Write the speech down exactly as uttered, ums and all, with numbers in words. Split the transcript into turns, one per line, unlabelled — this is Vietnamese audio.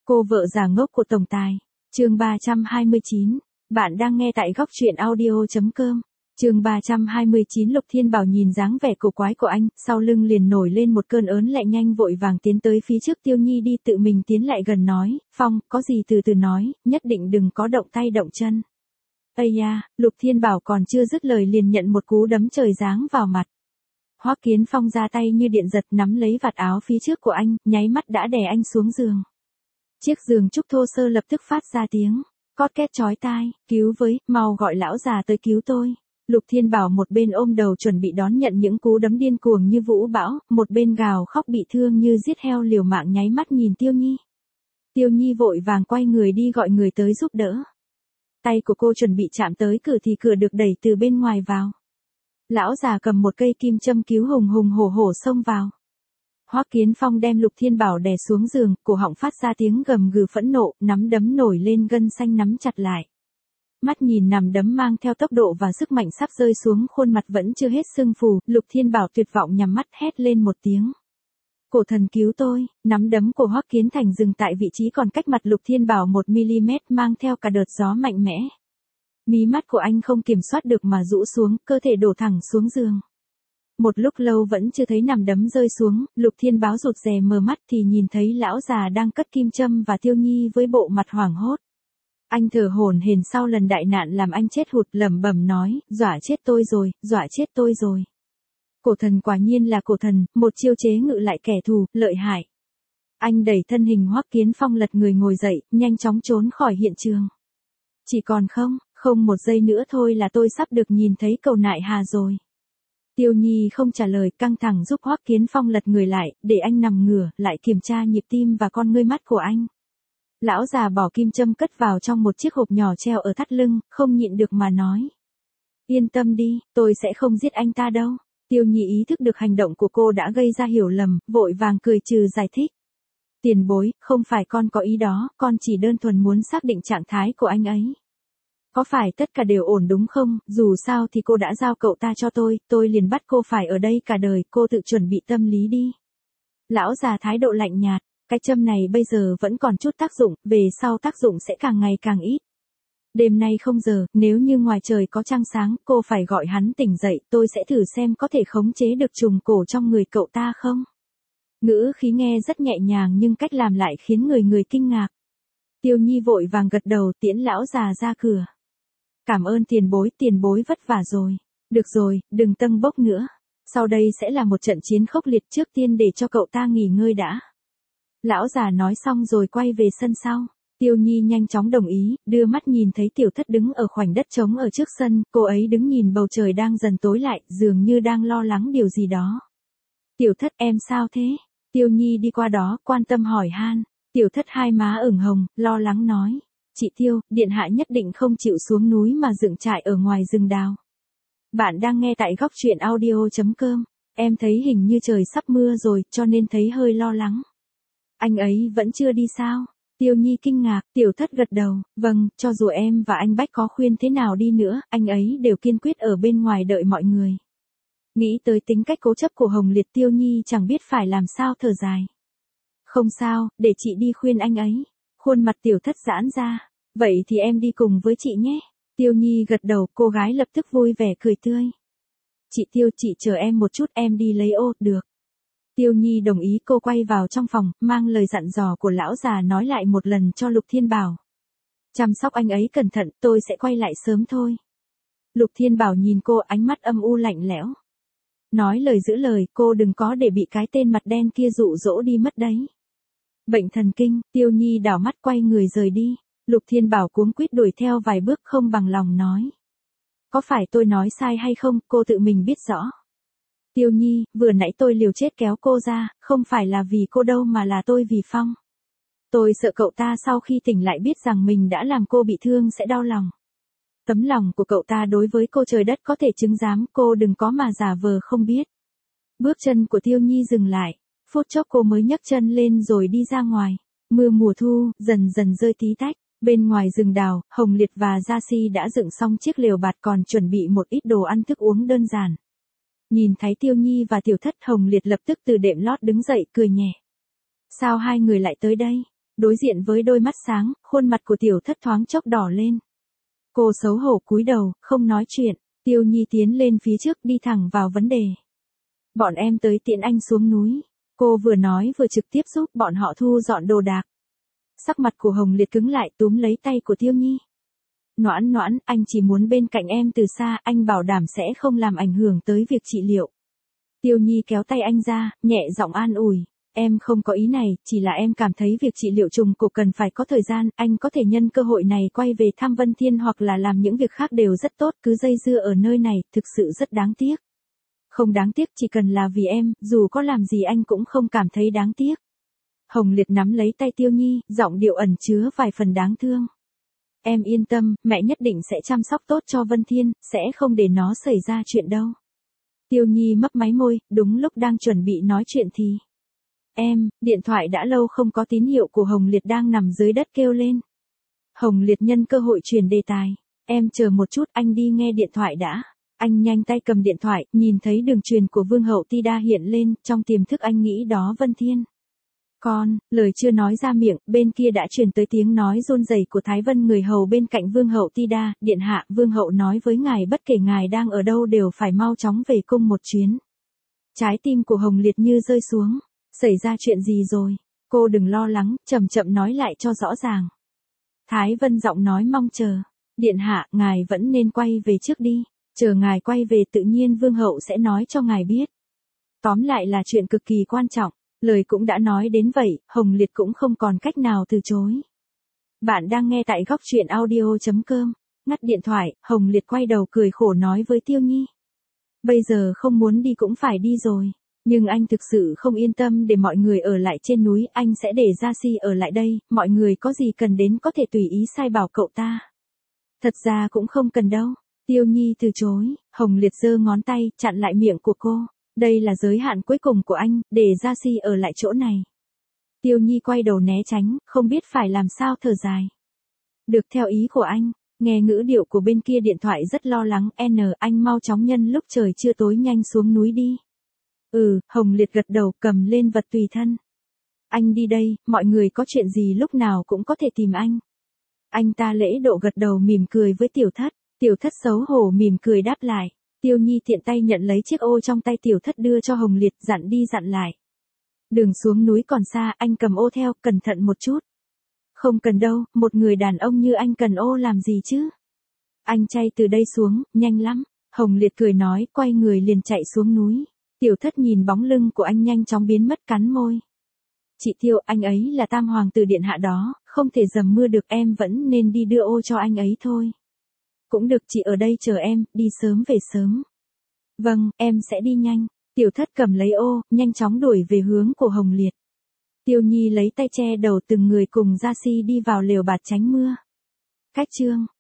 Cô vợ già ngốc của tổng tài. Chương ba trăm hai mươi chín. Bạn đang nghe tại góc truyện audio chấm com. Chương ba trăm hai mươi chín. Lục Thiên Bảo nhìn dáng vẻ cổ quái của anh, sau lưng liền nổi lên một cơn ớn lạnh, nhanh vội vàng tiến tới phía trước Tiêu Nhi đi, tự mình tiến lại gần nói, Phong, có gì từ từ nói, nhất định đừng có động tay động chân. Ây da, Lục Thiên Bảo còn chưa dứt lời liền nhận một cú đấm trời giáng vào mặt. Hoắc Kiến Phong ra tay như điện giật, nắm lấy vạt áo phía trước của anh, nháy mắt đã đè anh xuống giường. Chiếc giường trúc thô sơ lập tức phát ra tiếng cót két chói tai, cứu với, mau gọi lão già tới cứu tôi. Lục Thiên Bảo một bên ôm đầu chuẩn bị đón nhận những cú đấm điên cuồng như vũ bão, một bên gào khóc bị thương như giết heo liều mạng, nháy mắt nhìn Tiêu Nhi. Tiêu Nhi vội vàng quay người đi gọi người tới giúp đỡ. Tay của cô chuẩn bị chạm tới cửa thì cửa được đẩy từ bên ngoài vào. Lão già cầm một cây kim châm cứu hùng hùng hổ hổ xông vào. Hoắc Kiến Phong đem Lục Thiên Bảo đè xuống giường, cổ họng phát ra tiếng gầm gừ phẫn nộ, nắm đấm nổi lên gân xanh nắm chặt lại. Mắt nhìn nằm đấm mang theo tốc độ và sức mạnh sắp rơi xuống, khuôn mặt vẫn chưa hết sưng phù, Lục Thiên Bảo tuyệt vọng nhắm mắt hét lên một tiếng. Cổ thần cứu tôi, nắm đấm của Hoắc Kiến Thành dừng tại vị trí còn cách mặt Lục Thiên Bảo một mi-li-mét, mang theo cả đợt gió mạnh mẽ. Mí mắt của anh không kiểm soát được mà rũ xuống, cơ thể đổ thẳng xuống giường. Một lúc lâu vẫn chưa thấy nằm đấm rơi xuống, Lục Thiên Báo rụt rè mở mắt thì nhìn thấy lão già đang cất kim châm và Tiêu Nhi với bộ mặt hoảng hốt. Anh thở hổn hển, sau lần đại nạn làm anh chết hụt, lẩm bẩm nói, dọa chết tôi rồi, dọa chết tôi rồi. Cổ thần quả nhiên là cổ thần, một chiêu chế ngự lại kẻ thù, lợi hại. Anh đẩy thân hình Hoắc Kiến Phong lật người ngồi dậy, nhanh chóng trốn khỏi hiện trường. Chỉ còn không, không một giây nữa thôi là tôi sắp được nhìn thấy cầu nại hà rồi. Tiêu Nhi không trả lời, căng thẳng giúp Hoắc Kiến Phong lật người lại, để anh nằm ngửa, lại kiểm tra nhịp tim và con ngươi mắt của anh. Lão già bỏ kim châm cất vào trong một chiếc hộp nhỏ treo ở thắt lưng, không nhịn được mà nói. Yên tâm đi, tôi sẽ không giết anh ta đâu. Tiêu Nhi ý thức được hành động của cô đã gây ra hiểu lầm, vội vàng cười trừ giải thích. Tiền bối, không phải con có ý đó, con chỉ đơn thuần muốn xác định trạng thái của anh ấy. Có phải tất cả đều ổn đúng không, dù sao thì cô đã giao cậu ta cho tôi, tôi liền bắt cô phải ở đây cả đời, cô tự chuẩn bị tâm lý đi. Lão già thái độ lạnh nhạt, cái châm này bây giờ vẫn còn chút tác dụng, về sau tác dụng sẽ càng ngày càng ít. Đêm nay không giờ, nếu như ngoài trời có trăng sáng, cô phải gọi hắn tỉnh dậy, tôi sẽ thử xem có thể khống chế được trùng cổ trong người cậu ta không. Ngữ khí nghe rất nhẹ nhàng nhưng cách làm lại khiến người người kinh ngạc. Tiêu Nhi vội vàng gật đầu, tiễn lão già ra cửa. Cảm ơn tiền bối, tiền bối vất vả rồi. Được rồi, đừng tâng bốc nữa. Sau đây sẽ là một trận chiến khốc liệt, trước tiên để cho cậu ta nghỉ ngơi đã. Lão già nói xong rồi quay về sân sau. Tiêu Nhi nhanh chóng đồng ý, đưa mắt nhìn thấy Tiểu Thất đứng ở khoảnh đất trống ở trước sân, cô ấy đứng nhìn bầu trời đang dần tối lại, dường như đang lo lắng điều gì đó. Tiểu Thất, em sao thế? Tiêu Nhi đi qua đó, quan tâm hỏi han. Tiểu Thất hai má ửng hồng, lo lắng nói. Chị Tiêu, điện hạ nhất định không chịu xuống núi mà dựng trại ở ngoài rừng đào. Bạn đang nghe tại góc truyện audio chấm com. Em thấy hình như trời sắp mưa rồi, cho nên thấy hơi lo lắng. Anh ấy vẫn chưa đi sao? Tiêu Nhi kinh ngạc, Tiểu Thất gật đầu, vâng, cho dù em và anh Bách có khuyên thế nào đi nữa, anh ấy đều kiên quyết ở bên ngoài đợi mọi người. Nghĩ tới tính cách cố chấp của Hồng Liệt, Tiêu Nhi chẳng biết phải làm sao, thở dài. Không sao, để chị đi khuyên anh ấy. Khuôn mặt Tiểu Thất giãn ra. Vậy thì em đi cùng với chị nhé. Tiêu Nhi gật đầu, cô gái lập tức vui vẻ cười tươi. Chị Tiêu, chị chờ em một chút, em đi lấy ô, được. Tiêu Nhi đồng ý, cô quay vào trong phòng, mang lời dặn dò của lão già nói lại một lần cho Lục Thiên Bảo. Chăm sóc anh ấy cẩn thận, tôi sẽ quay lại sớm thôi. Lục Thiên Bảo nhìn cô, ánh mắt âm u lạnh lẽo. Nói lời giữ lời, cô đừng có để bị cái tên mặt đen kia dụ dỗ đi mất đấy. Bệnh thần kinh, Tiêu Nhi đảo mắt quay người rời đi. Lục Thiên Bảo cuống quýt đuổi theo vài bước, không bằng lòng nói. Có phải tôi nói sai hay không, cô tự mình biết rõ. Tiêu Nhi, vừa nãy tôi liều chết kéo cô ra, không phải là vì cô đâu mà là tôi vì Phong. Tôi sợ cậu ta sau khi tỉnh lại biết rằng mình đã làm cô bị thương sẽ đau lòng. Tấm lòng của cậu ta đối với cô trời đất có thể chứng giám, cô đừng có mà giả vờ không biết. Bước chân của Tiêu Nhi dừng lại, phút chốc cô mới nhấc chân lên rồi đi ra ngoài. Mưa mùa thu, dần dần rơi tí tách. Bên ngoài rừng đào, Hồng Liệt và Gia Si đã dựng xong chiếc lều bạt, còn chuẩn bị một ít đồ ăn thức uống đơn giản. Nhìn thấy Tiêu Nhi và Tiểu Thất, Hồng Liệt lập tức từ đệm lót đứng dậy, cười nhẹ. Sao hai người lại tới đây? Đối diện với đôi mắt sáng, khuôn mặt của tiểu thất thoáng chốc đỏ lên. Cô xấu hổ cúi đầu, không nói chuyện. Tiêu Nhi tiến lên phía trước đi thẳng vào vấn đề. Bọn em tới tiễn anh xuống núi. Cô vừa nói vừa trực tiếp giúp bọn họ thu dọn đồ đạc. Sắc mặt của Hồng Liệt cứng lại túm lấy tay của Tiêu Nhi. Noãn noãn, anh chỉ muốn bên cạnh em từ xa, anh bảo đảm sẽ không làm ảnh hưởng tới việc trị liệu. Tiêu Nhi kéo tay anh ra, nhẹ giọng an ủi. Em không có ý này, chỉ là em cảm thấy việc trị liệu trùng cổ cần phải có thời gian, anh có thể nhân cơ hội này quay về thăm Vân Thiên hoặc là làm những việc khác đều rất tốt, cứ dây dưa ở nơi này, thực sự rất đáng tiếc. Không đáng tiếc, chỉ cần là vì em, dù có làm gì anh cũng không cảm thấy đáng tiếc. Hồng Liệt nắm lấy tay Tiêu Nhi, giọng điệu ẩn chứa vài phần đáng thương. Em yên tâm, mẹ nhất định sẽ chăm sóc tốt cho Vân Thiên, sẽ không để nó xảy ra chuyện đâu. Tiêu Nhi mấp máy môi, đúng lúc đang chuẩn bị nói chuyện thì... Em, điện thoại đã lâu không có tín hiệu của Hồng Liệt đang nằm dưới đất kêu lên. Hồng Liệt nhân cơ hội chuyển đề tài. Em chờ một chút, anh đi nghe điện thoại đã. Anh nhanh tay cầm điện thoại, nhìn thấy đường truyền của Vương hậu Ti Đa hiện lên, trong tiềm thức anh nghĩ đó Vân Thiên. Con, lời chưa nói ra miệng, bên kia đã truyền tới tiếng nói run rẩy của Thái Vân người hầu bên cạnh Vương hậu Ti Đa, điện hạ, Vương hậu nói với ngài bất kể ngài đang ở đâu đều phải mau chóng về cung một chuyến. Trái tim của Hồng Liệt như rơi xuống. Xảy ra chuyện gì rồi? Cô đừng lo lắng, chậm chậm nói lại cho rõ ràng. Thái Vân giọng nói mong chờ. Điện hạ, ngài vẫn nên quay về trước đi. Chờ ngài quay về tự nhiên Vương hậu sẽ nói cho ngài biết. Tóm lại là chuyện cực kỳ quan trọng. Lời cũng đã nói đến vậy, Hồng Liệt cũng không còn cách nào từ chối. Bạn đang nghe tại góc truyện audio chấm com. Ngắt điện thoại, Hồng Liệt quay đầu cười khổ nói với Tiêu Nhi. Bây giờ không muốn đi cũng phải đi rồi. Nhưng anh thực sự không yên tâm để mọi người ở lại trên núi, anh sẽ để Gia Si ở lại đây, mọi người có gì cần đến có thể tùy ý sai bảo cậu ta. Thật ra cũng không cần đâu. Tiêu Nhi từ chối, Hồng Liệt giơ ngón tay, chặn lại miệng của cô. Đây là giới hạn cuối cùng của anh, để Gia Si ở lại chỗ này. Tiêu Nhi quay đầu né tránh, không biết phải làm sao thở dài. Được theo ý của anh, nghe ngữ điệu của bên kia điện thoại rất lo lắng, N anh mau chóng nhân lúc trời chưa tối nhanh xuống núi đi. Ừ, Hồng Liệt gật đầu cầm lên vật tùy thân. Anh đi đây, mọi người có chuyện gì lúc nào cũng có thể tìm anh. Anh ta lễ độ gật đầu mỉm cười với tiểu thất, tiểu thất xấu hổ mỉm cười đáp lại. Tiêu Nhi tiện tay nhận lấy chiếc ô trong tay tiểu thất đưa cho Hồng Liệt dặn đi dặn lại. Đường xuống núi còn xa, anh cầm ô theo, cẩn thận một chút. Không cần đâu, một người đàn ông như anh cần ô làm gì chứ. Anh chay từ đây xuống, nhanh lắm. Hồng Liệt cười nói, quay người liền chạy xuống núi. Tiểu thất nhìn bóng lưng của anh nhanh chóng biến mất cắn môi. Chị Tiêu, anh ấy là tam hoàng tử điện hạ đó, không thể dầm mưa được, em vẫn nên đi đưa ô cho anh ấy thôi. Cũng được, chị ở đây chờ em, đi sớm về sớm. Vâng, em sẽ đi nhanh. Tiểu thất cầm lấy ô, nhanh chóng đuổi về hướng của Hồng Liệt. Tiêu Nhi lấy tay che đầu từng người cùng Gia Si đi vào lều bạt tránh mưa. Cách chương